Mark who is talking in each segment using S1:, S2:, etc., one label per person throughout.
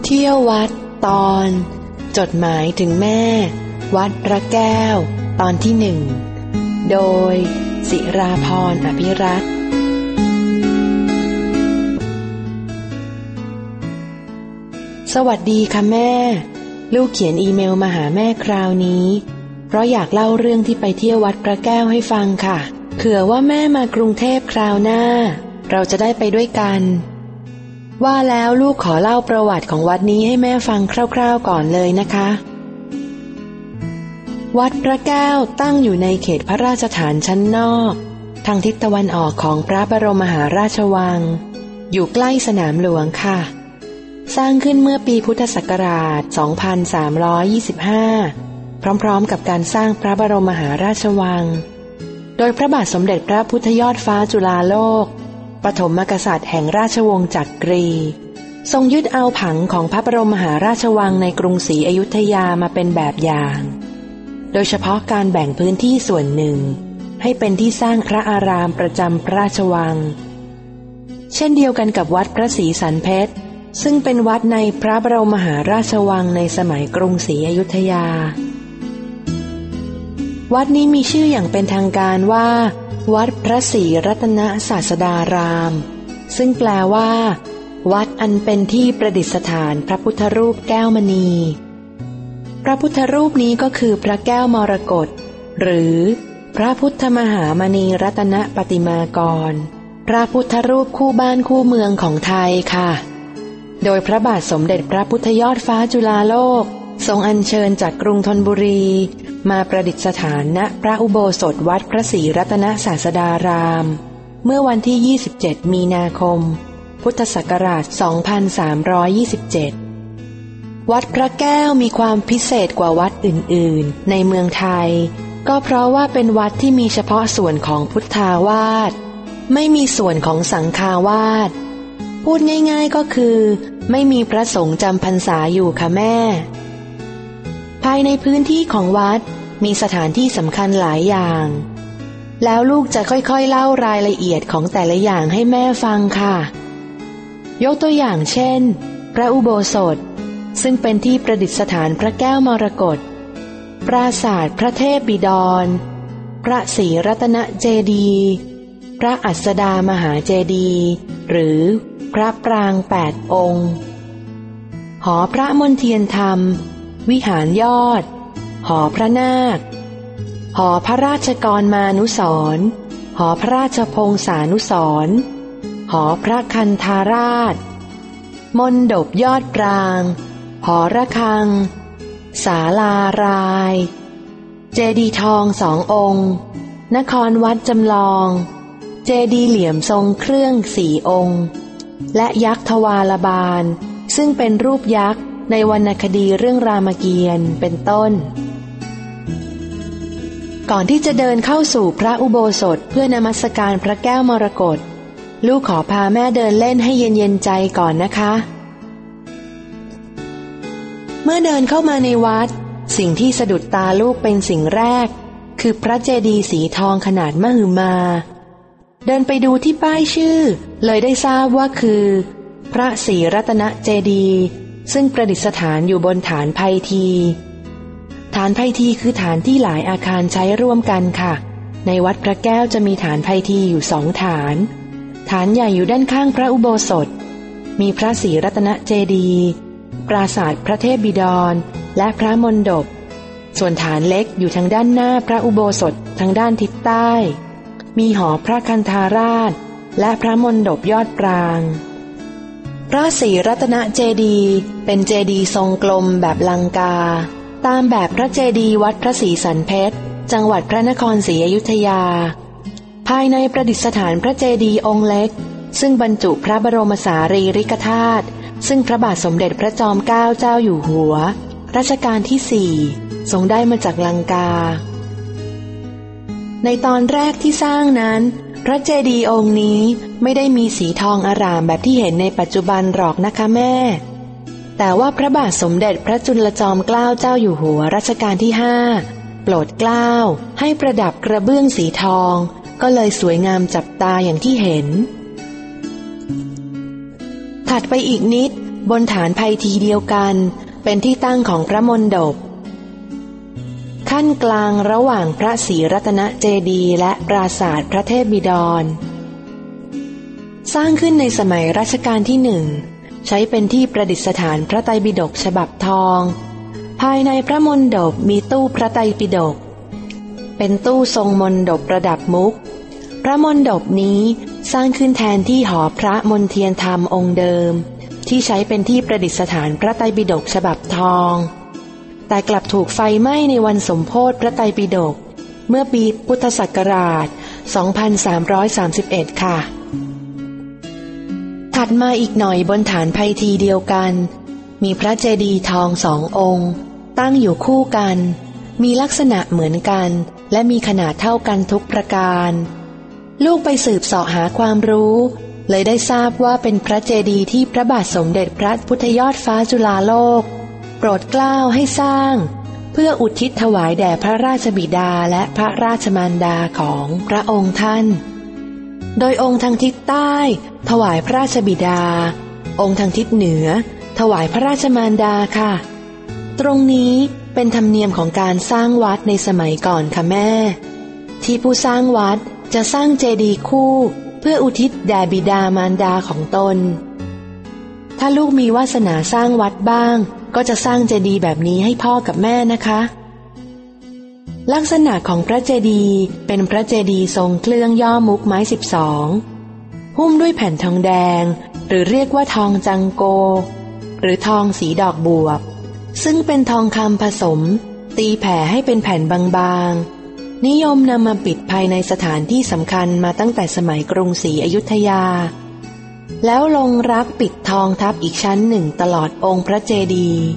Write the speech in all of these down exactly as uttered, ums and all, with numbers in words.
S1: เที่ยววัดตอนจดหมายถึงแม่วัดพระแก้วตอนที่หนึ่งโดยศิราพรอภิรัตน์สวัสดีค่ะแม่ลูกเขียนอีเมลมาหาแม่คราวนี้เพราะอยากเล่าเรื่องที่ไปเที่ยววัดพระแก้วให้ฟังค่ะเผื่อว่าแม่มากรุงเทพคราวหน้าเราจะได้ไปด้วยกันว่าแล้วลูกขอเล่าประวัติของวัดนี้ให้แม่ฟังคร่าวๆก่อนเลยนะคะวัดพระแก้วตั้งอยู่ในเขตพระราชฐานชั้นนอกทางทิศตะวันออกของพระบรมมหาราชวังอยู่ใกล้สนามหลวงค่ะสร้างขึ้นเมื่อปีพุทธศักราช สองพันสามร้อยยี่สิบห้า พร้อมๆกับการสร้างพระบรมมหาราชวังโดยพระบาทสมเด็จพระพุทธยอดฟ้าจุฬาโลกปฐมกษัตริย์แห่งราชวงศ์จักรีทรงยึดเอาผังของพระบรมมหาราชวังในกรุงศรีอยุธยามาเป็นแบบอย่างโดยเฉพาะการแบ่งพื้นที่ส่วนหนึ่งให้เป็นที่สร้างพระอารามประจำพระราชวังเช่นเดียวกันกับวัดพระศรีสันเพชรซึ่งเป็นวัดในพระบรมมหาราชวังในสมัยกรุงศรีอยุธยาวัดนี้มีชื่ออย่างเป็นทางการว่าวัดพระศรีรัตนศาสดารามซึ่งแปลว่าวัดอันเป็นที่ประดิษฐานพระพุทธรูปแก้วมณีพระพุทธรูปนี้ก็คือพระแก้วมรกตหรือพระพุทธมหามณีรัตนปฏิมากรพระพุทธรูปคู่บ้านคู่เมืองของไทยค่ะโดยพระบาทสมเด็จพระพุทธยอดฟ้าจุฬาโลกทรงอัญเชิญจากกรุงธนบุรีมาประดิษฐานณพระอุโบสถวัดพระศรีรัตนศาสดารามเมื่อวันที่ยี่สิบเจ็ดมีนาคมพุทธศักราชสองพันสามร้อยยี่สิบเจ็ดวัดพระแก้วมีความพิเศษกว่าวัดอื่นๆในเมืองไทยก็เพราะว่าเป็นวัดที่มีเฉพาะส่วนของพุทธาวาสไม่มีส่วนของสังฆาวาสพูดง่ายๆก็คือไม่มีพระสงฆ์จำพรรษาอยู่ค่ะแม่ภายในพื้นที่ของวัดมีสถานที่สำคัญหลายอย่างแล้วลูกจะค่อยๆเล่ารายละเอียดของแต่ละอย่างให้แม่ฟังค่ะยกตัวอย่างเช่นพระอุโบสถซึ่งเป็นที่ประดิษฐานพระแก้วมรกตปราสาทพระเทพบิดรพระศรีรัตนเจดีย์พระอัสสดามหาเจดีย์หรือพระปรางแปดองค์หอพระมนเทียนธรรมวิหารยอดหอพระนาคหอพระราชกรมานุสรณ์หอพระราชพงศานุสรณ์หอพระคันธาราชมณฑปยอดปรางหอระฆังศาลารายเจดีย์ทองสององค์นครวัดจำลองเจดีย์เหลี่ยมทรงเครื่องสี่องค์และยักษ์ทวารบาลซึ่งเป็นรูปยักษ์ในวรรณคดีเรื่องรามเกียรติ์เป็นต้นก่อนที่จะเดินเข้าสู่พระอุโบสถเพื่อนมัสการพระแก้วมรกตลูกขอพาแม่เดินเล่นให้เย็นๆใจก่อนนะคะเมื่อเดินเข้ามาในวัดสิ่งที่สะดุดตาลูกเป็นสิ่งแรกคือพระเจดีย์สีทองขนาดมหึมาเดินไปดูที่ป้ายชื่อเลยได้ทราบว่าคือพระศรีรัตนเจดีย์ซึ่งประดิษฐานอยู่บนฐานไพทีฐานไพทีคือฐานที่หลายอาคารใช้ร่วมกันค่ะในวัดพระแก้วจะมีฐานไพทีอยู่สองฐานฐานใหญ่อยู่ด้านข้างพระอุโบสถมีพระศรีรัตนเจดีย์ปราสาทพระเทพบิดรและพระมณฑปส่วนฐานเล็กอยู่ทางด้านหน้าพระอุโบสถทางด้านทิศใต้มีหอพระคันธาราชและพระมณฑปยอดปรางพระศรีรัตนเจดีย์เป็นเจดีย์ทรงกลมแบบลังกาตามแบบพระเจดีย์วัดพระศรีสันเพชรจังหวัดพระนครศรีอยุธยาภายในประดิษฐานพระเจดีย์องค์เล็กซึ่งบรรจุพระบรมสารีริกธาตุซึ่งพระบาทสมเด็จพระจอมเกล้าเจ้าอยู่หัวรัชกาลที่สี่ทรงได้มาจากลังกาในตอนแรกที่สร้างนั้นพระเจดีย์องค์นี้ไม่ได้มีสีทองอร่ามแบบที่เห็นในปัจจุบันหรอกนะคะแม่แต่ว่าพระบาทสมเด็จพระจุลจอมเกล้าเจ้าอยู่หัวรัชกาลที่ห้าโปรดเกล้าให้ประดับกระเบื้องสีทองก็เลยสวยงามจับตาอย่างที่เห็นถัดไปอีกนิดบนฐานไพทีเดียวกันเป็นที่ตั้งของพระมณฑปขั้นกลางระหว่างพระศรีรัตนเจดีย์และปราสาทพระเทพบิดรสร้างขึ้นในสมัยรัชกาลที่หนึ่งใช้เป็นที่ประดิษฐานพระไตรปิฎกฉบับทองภายในพระมณฑปมีตู้พระไตรปิฎกเป็นตู้ทรงมณฑปประดับมุกพระมณฑปนี้สร้างขึ้นแทนที่หอพระมนเทียนธรรมองค์เดิมที่ใช้เป็นที่ประดิษฐานพระไตรปิฎกฉบับทองแต่กลับถูกไฟไหม้ในวันสมโภชพระไตรปิฎกเมื่อปีพุทธศักราชสองพันสามร้อยสามสิบเอ็ดค่ะถัดมาอีกหน่อยบนฐานไพทีเดียวกันมีพระเจดีย์ทองสององค์ตั้งอยู่คู่กันมีลักษณะเหมือนกันและมีขนาดเท่ากันทุกประการลูกไปสืบเสาะหาความรู้เลยได้ทราบว่าเป็นพระเจดีย์ที่พระบาทสมเด็จพระพุทธยอดฟ้าจุฬาโลกโปรดเกล้าให้สร้างเพื่ออุทิศถวายแด่พระราชบิดาและพระราชมารดาของพระองค์ท่านโดยองค์ทางทิศใต้ถวายพระราชบิดาองค์ทางทิศเหนือถวายพระราชมารดาค่ะตรงนี้เป็นธรรมเนียมของการสร้างวัดในสมัยก่อนค่ะแม่ที่ผู้สร้างวัดจะสร้างเจดีย์คู่เพื่ออุทิศแด่บิดามารดาของตนถ้าลูกมีวาสนาสร้างวัดบ้างก็จะสร้างเจดีย์แบบนี้ให้พ่อกับแม่นะคะลักษณะของพระเจดีย์เป็นพระเจดีย์ทรงเครื่องย่อมุกไม้สิบสองหุ้มด้วยแผ่นทองแดงหรือเรียกว่าทองจังโกหรือทองสีดอกบวบซึ่งเป็นทองคำผสมตีแผ่ให้เป็นแผ่นบางๆนิยมนำมาปิดภายในสถานที่สำคัญมาตั้งแต่สมัยกรุงศรีอยุธยาแล้วลงรักปิดทองทับอีกชั้นหนึ่งตลอดองค์พระเจดีย์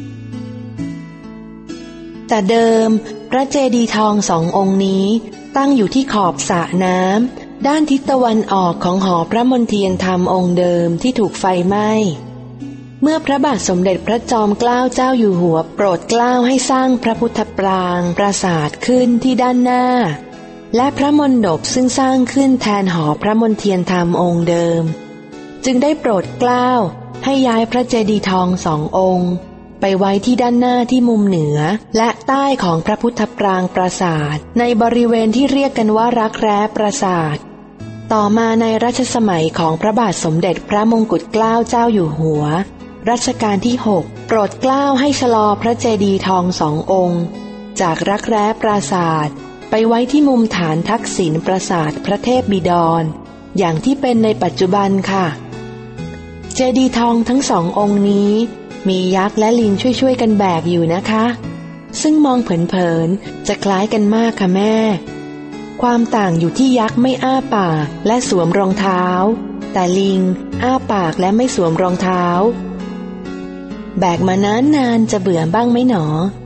S1: แต่เดิมพระเจดีย์ทองสององค์นี้ตั้งอยู่ที่ขอบสระน้ำด้านทิศตะวันออกของหอพระมนเทียนธรรมองค์เดิมที่ถูกไฟไหม้เมื่อพระบาทสมเด็จพระจอมเกล้าเจ้าอยู่หัวโปรดเกล้าให้สร้างพระพุทธปรางปราสาทขึ้นที่ด้านหน้าและพระมณฑปซึ่งสร้างขึ้นแทนหอพระมนเทียนธรรมองค์เดิมจึงได้โปรดเกล้าให้ย้ายพระเจดีย์ทองสององค์ไปไว้ที่ด้านหน้าที่มุมเหนือและใต้ของพระพุทธปรางปราสาทในบริเวณที่เรียกกันว่ารักแร้ปราสาทต่อมาในรัชสมัยของพระบาทสมเด็จพระมงกุฎเกล้าเจ้าอยู่หัวรัชกาลที่หกโปรดเกล้าให้ชะลอพระเจดีย์ทองสององค์จากรักแร้ปราสาทไปไว้ที่มุมฐานทักษิณปราสาทพระเทพบิดรอย่างที่เป็นในปัจจุบันค่ะเจดีย์ทองทั้งสององค์นี้มียักษ์และลิงช่วยๆกันแบกอยู่นะคะซึ่งมองเผินๆจะคล้ายกันมากค่ะแม่ความต่างอยู่ที่ยักษ์ไม่อ้าปากและสวมรองเท้าแต่ลิงอ้าปากและไม่สวมรองเท้าแบกมานานนานจะเบื่อบ้างไหมหน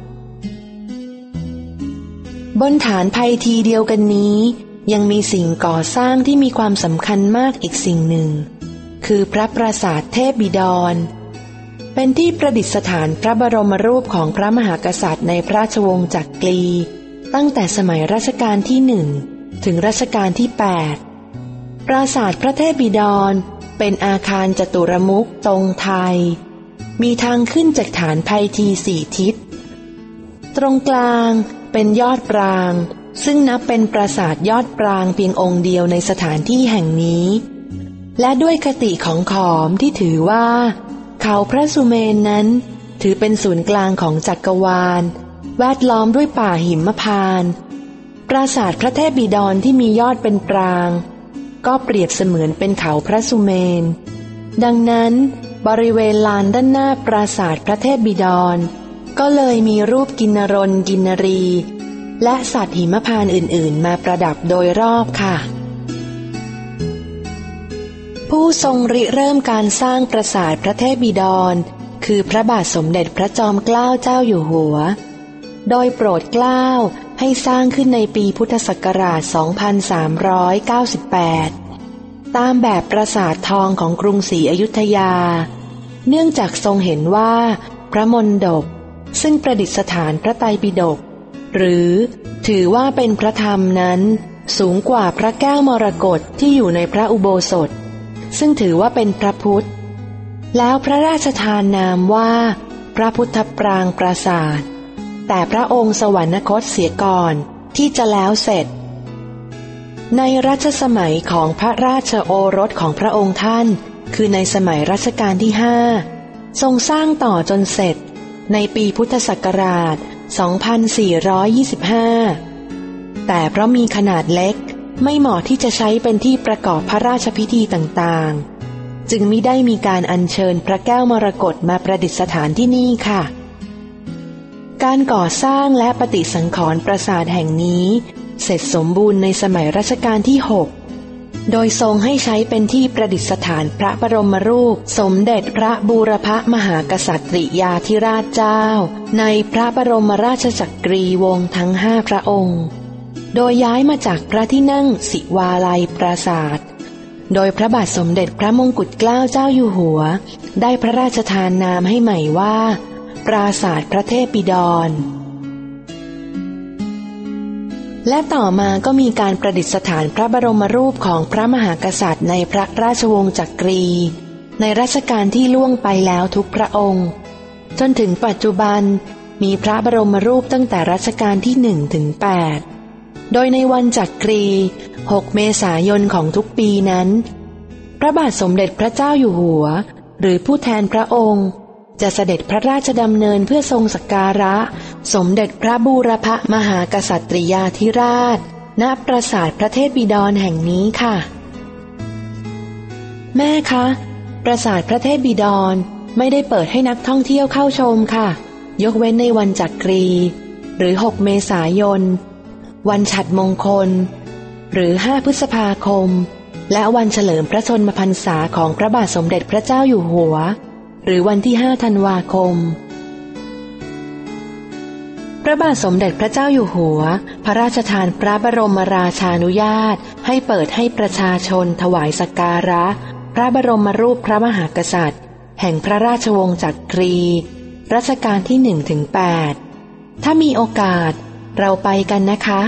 S1: อบนฐานไพทีเดียวกันนี้ยังมีสิ่งก่อสร้างที่มีความสำคัญมากอีกสิ่งหนึ่งคือพระปราสาทเทพบิดรเป็นที่ประดิษฐานพระบรมรูปของพระมหากษัตริย์ในพระราชวงศ์จักรีตั้งแต่สมัยรัชกาลที่หนึ่งถึงรัชกาลที่แปดปราสาทพระเทพบิดรเป็นอาคารจตุรมุขทรงไทยมีทางขึ้นจากฐานไพทีสี่ทิศตรงกลางเป็นยอดปรางซึ่งนับเป็นปราสาทยอดปรางเพียงองค์เดียวในสถานที่แห่งนี้และด้วยคติของขอมที่ถือว่าเขาพระสุเมนนั้นถือเป็นศูนย์กลางของจักรวาลแวดล้อมด้วยป่าหิมพานต์ปราสาทพระเทพบิดรที่มียอดเป็นปรางก็เปรียบเสมือนเป็นเขาพระสุเมนดังนั้นบริเวณลานด้านหน้าปราสาทพระเทพบิดรก็เลยมีรูปกินนรนกินนรีและสัตว์หิมพานต์อื่นๆมาประดับโดยรอบค่ะผู้ทรงริเริ่มการสร้างปราสาทพระเทพบิดรคือพระบาทสมเด็จพระจอมเกล้าเจ้าอยู่หัวโดยโปรดเกล้าให้สร้างขึ้นในปีพุทธศักราชสองพันสามร้อยเก้าสิบแปดตามแบบปราสาททองของกรุงศรีอยุธยาเนื่องจากทรงเห็นว่าพระมณฑปซึ่งประดิษฐานพระไตรปิฎกหรือถือว่าเป็นพระธรรมนั้นสูงกว่าพระแก้วมรกตที่อยู่ในพระอุโบสถซึ่งถือว่าเป็นพระพุทธแล้วพระราชทานนามว่าพระพุทธปรางปราสาทแต่พระองค์สวรรคตเสียก่อนที่จะแล้วเสร็จในรัชสมัยของพระราชโอรสของพระองค์ท่านคือในสมัยรัชกาลที่ห้าทรงสร้างต่อจนเสร็จในปีพุทธศักราชสองพันสี่ร้อยยี่สิบห้าแต่เพราะมีขนาดเล็กไม่เหมาะที่จะใช้เป็นที่ประกอบพระราชพิธีต่างๆจึงมิได้มีการอัญเชิญพระแก้วมรกตมาประดิษฐานที่นี่ค่ะการก่อสร้างและปฏิสังขรณ์ปราสาทแห่งนี้เสร็จสมบูรณ์ในสมัยรัชกาลที่หกโดยทรงให้ใช้เป็นที่ประดิษฐานพระบรมรูปสมเด็จพระบูรพมหากษัตริยาธิราชเจ้าในพระบรมราชจักรีวงศ์ทั้งห้าพระองค์โดยย้ายมาจากพระที่นั่งศิวาลัยปราสาทโดยพระบาทสมเด็จพระมงกุฎเกล้าเจ้าอยู่หัวได้พระราชทานนามให้ใหม่ว่าปราสาทพระเทพบิดรและต่อมาก็มีการประดิษฐานพระบรมรูปของพระมหากษัตริย์ในพระราชวงศ์จักรีในรัชกาลที่ล่วงไปแล้วทุกพระองค์จนถึงปัจจุบันมีพระบรมรูปตั้งแต่รัชกาลที่หนึ่งถึงแปดโดยในวันจักรีหกเมษายนของทุกปีนั้นพระบาทสมเด็จพระเจ้าอยู่หัวหรือผู้แทนพระองค์จะเสด็จพระราชดำเนินเพื่อทรงสักการะสมเด็จพระบูรพมหากษัตริยาธิราชณปราสาทพระเทพบิดรแห่งนี้ค่ะแม่คะปราสาทพระเทพบิดรไม่ได้เปิดให้นักท่องเที่ยวเข้าชมค่ะยกเว้นในวันจักรีหรือหกเมษายนวันฉัตรมงคลหรือห้าพฤษภาคมและวันเฉลิมพระชนมพรรษาของพระบาทสมเด็จพระเจ้าอยู่หัวหรือวันที่ห้าธันวาคมพระบาทสมเด็จพระเจ้าอยู่หัวพระราชทานพระบรมราชานุญาตให้เปิดให้ประชาชนถวายสักการะพระบรมรูปพระมหากษัตริย์แห่งพระราชวงศ์จักรีรัชกาลที่หนึ่งถึงแปดถ้ามีโอกาสเราไปกันนะคะ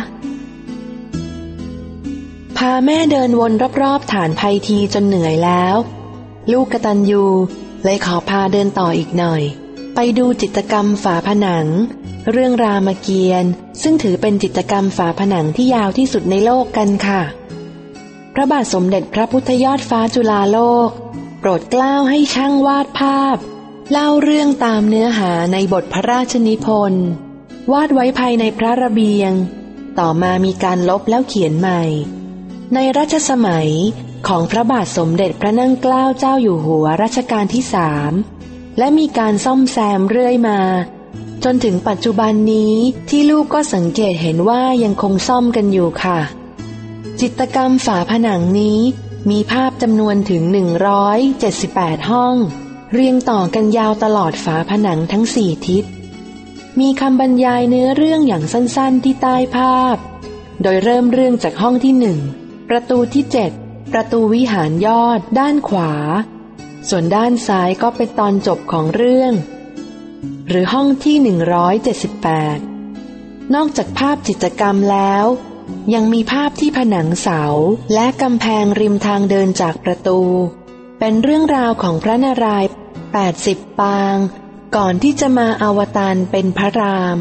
S1: พาแม่เดินวนรอบๆฐานไพทีจนเหนื่อยแล้วลูกกตัญญูเลยขอพาเดินต่ออีกหน่อยไปดูจิตรกรรมฝาผนังเรื่องรามเกียรติ์ซึ่งถือเป็นจิตรกรรมฝาผนังที่ยาวที่สุดในโลกกันค่ะพระบาทสมเด็จพระพุทธยอดฟ้าจุฬาโลกโปรดเกล้าให้ช่างวาดภาพเล่าเรื่องตามเนื้อหาในบทพระราชนิพนธ์วาดไว้ภายในพระระเบียงต่อมามีการลบแล้วเขียนใหม่ในรัชสมัยของพระบาทสมเด็จพระนั่งเกล้าเจ้าอยู่หัวรัชกาลที่สามและมีการซ่อมแซมเรื่อยมาจนถึงปัจจุบันนี้ที่ลูกก็สังเกตเห็นว่ายังคงซ่อมกันอยู่ค่ะจิตรกรรมฝาผนังนี้มีภาพจำนวนถึงหนึ่งร้อยเจ็ดสิบแปดห้องเรียงต่อกันยาวตลอดฝาผนังทั้งสี่ทิศมีคำบรรยายเนื้อเรื่องอย่างสั้นๆที่ใต้ภาพโดยเริ่มเรื่องจากห้องที่หนึ่งประตูที่เจ็ดประตูวิหารยอดด้านขวาส่วนด้านซ้ายก็เป็นตอนจบของเรื่องหรือห้องที่หนึ่งร้อยเจ็ดสิบแปดนอกจากภาพจิตรกรรมแล้วยังมีภาพที่ผนังเสาและกำแพงริมทางเดินจากประตูเป็นเรื่องราวของพระนารายณ์แปดสิบปางก่อนที่จะมาอวตารเป็นพระราม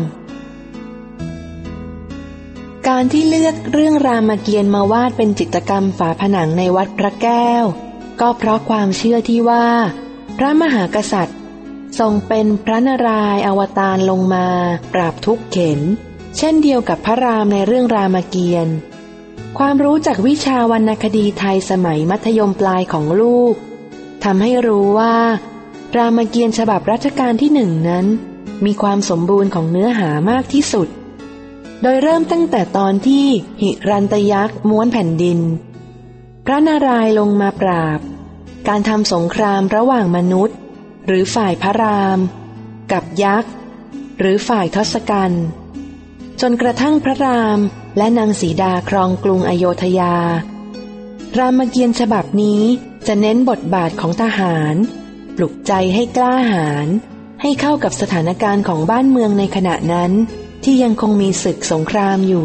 S1: การที่เลือกเรื่องรามเกียรติ์มาวาดเป็นจิตรกรรมฝาผนังในวัดพระแก้วก็เพราะความเชื่อที่ว่าพระมหากษัตริย์ทรงเป็นพระนารายณ์อวตารลงมาปราบทุกข์เข็ญเช่นเดียวกับพระรามในเรื่องรามเกียรติ์ความรู้จากวิชาวรรณคดีไทยสมัยมัธยมปลายของลูกทำให้รู้ว่ารามเกียรติ์ฉบับรัชกาลที่หนึ่งนั้นมีความสมบูรณ์ของเนื้อหามากที่สุดโดยเริ่มตั้งแต่ตอนที่หิรันตยักษ์ม้วนแผ่นดินพระนารายณ์ลงมาปราบการทำสงครามระหว่างมนุษย์หรือฝ่ายพระรามกับยักษ์หรือฝ่ายทศกัณฐ์จนกระทั่งพระรามและนางสีดาครองกรุงอโยธยารามเกียรติ์ฉบับนี้จะเน้นบทบาทของทหารปลุกใจให้กล้าหาญให้เข้ากับสถานการณ์ของบ้านเมืองในขณะนั้นที่ยังคงมีศึกสงครามอยู่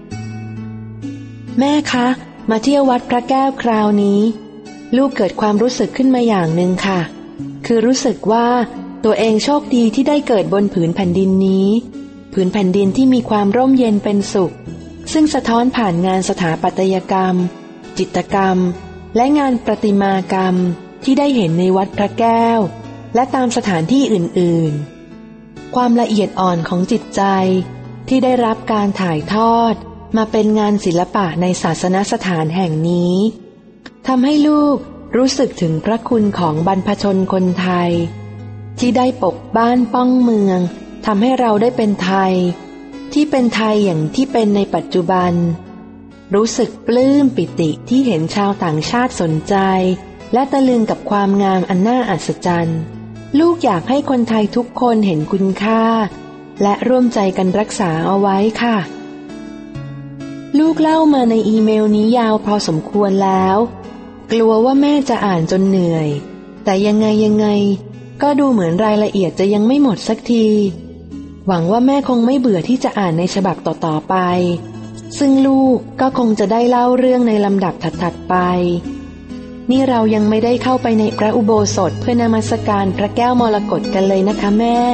S1: แม่คะมาเที่ยววัดพระแก้วคราวนี้ลูกเกิดความรู้สึกขึ้นมาอย่างหนึ่งค่ะคือรู้สึกว่าตัวเองโชคดีที่ได้เกิดบนผืนแผ่นดินนี้ผืนแผ่นดินที่มีความร่มเย็นเป็นสุขซึ่งสะท้อนผ่านงานสถาปัตยกรรมจิตรกรรมและงานประติมากรรมที่ได้เห็นในวัดพระแก้วและตามสถานที่อื่นๆความละเอียดอ่อนของจิตใจที่ได้รับการถ่ายทอดมาเป็นงานศิลปะในศาสนสถานแห่งนี้ทำให้ลูกรู้สึกถึงพระคุณของบรรพชนคนไทยที่ได้ปกบ้านป้องเมืองทำให้เราได้เป็นไทยที่เป็นไทยอย่างที่เป็นในปัจจุบันรู้สึกปลื้มปิติที่เห็นชาวต่างชาติสนใจและตะลึงกับความงามอันน่าอัศจรรย์ลูกอยากให้คนไทยทุกคนเห็นคุณค่าและร่วมใจกันรักษาเอาไว้ค่ะลูกเล่ามาในอีเมลนี้ยาวพอสมควรแล้วกลัวว่าแม่จะอ่านจนเหนื่อยแต่ยังไงยังไงก็ดูเหมือนรายละเอียดจะยังไม่หมดสักทีหวังว่าแม่คงไม่เบื่อที่จะอ่านในฉบับต่อๆไปซึ่งลูกก็คงจะได้เล่าเรื่องในลำดับถัดๆไปนี่เรายังไม่ได้เข้าไปในพระอุโบสถเพื่อนมัสการพระแก้วมรกตกันเลยนะคะแม่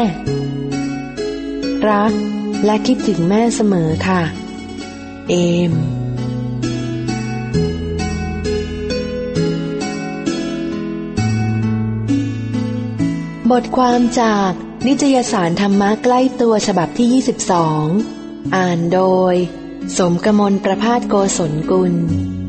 S1: รักและคิดถึงแม่เสมอค่ะเอมบทความจากนิตยสารธรรมะใกล้ตัวฉบับที่ยี่สิบสองอ่านโดยสมกมลประภาสโกศลกุล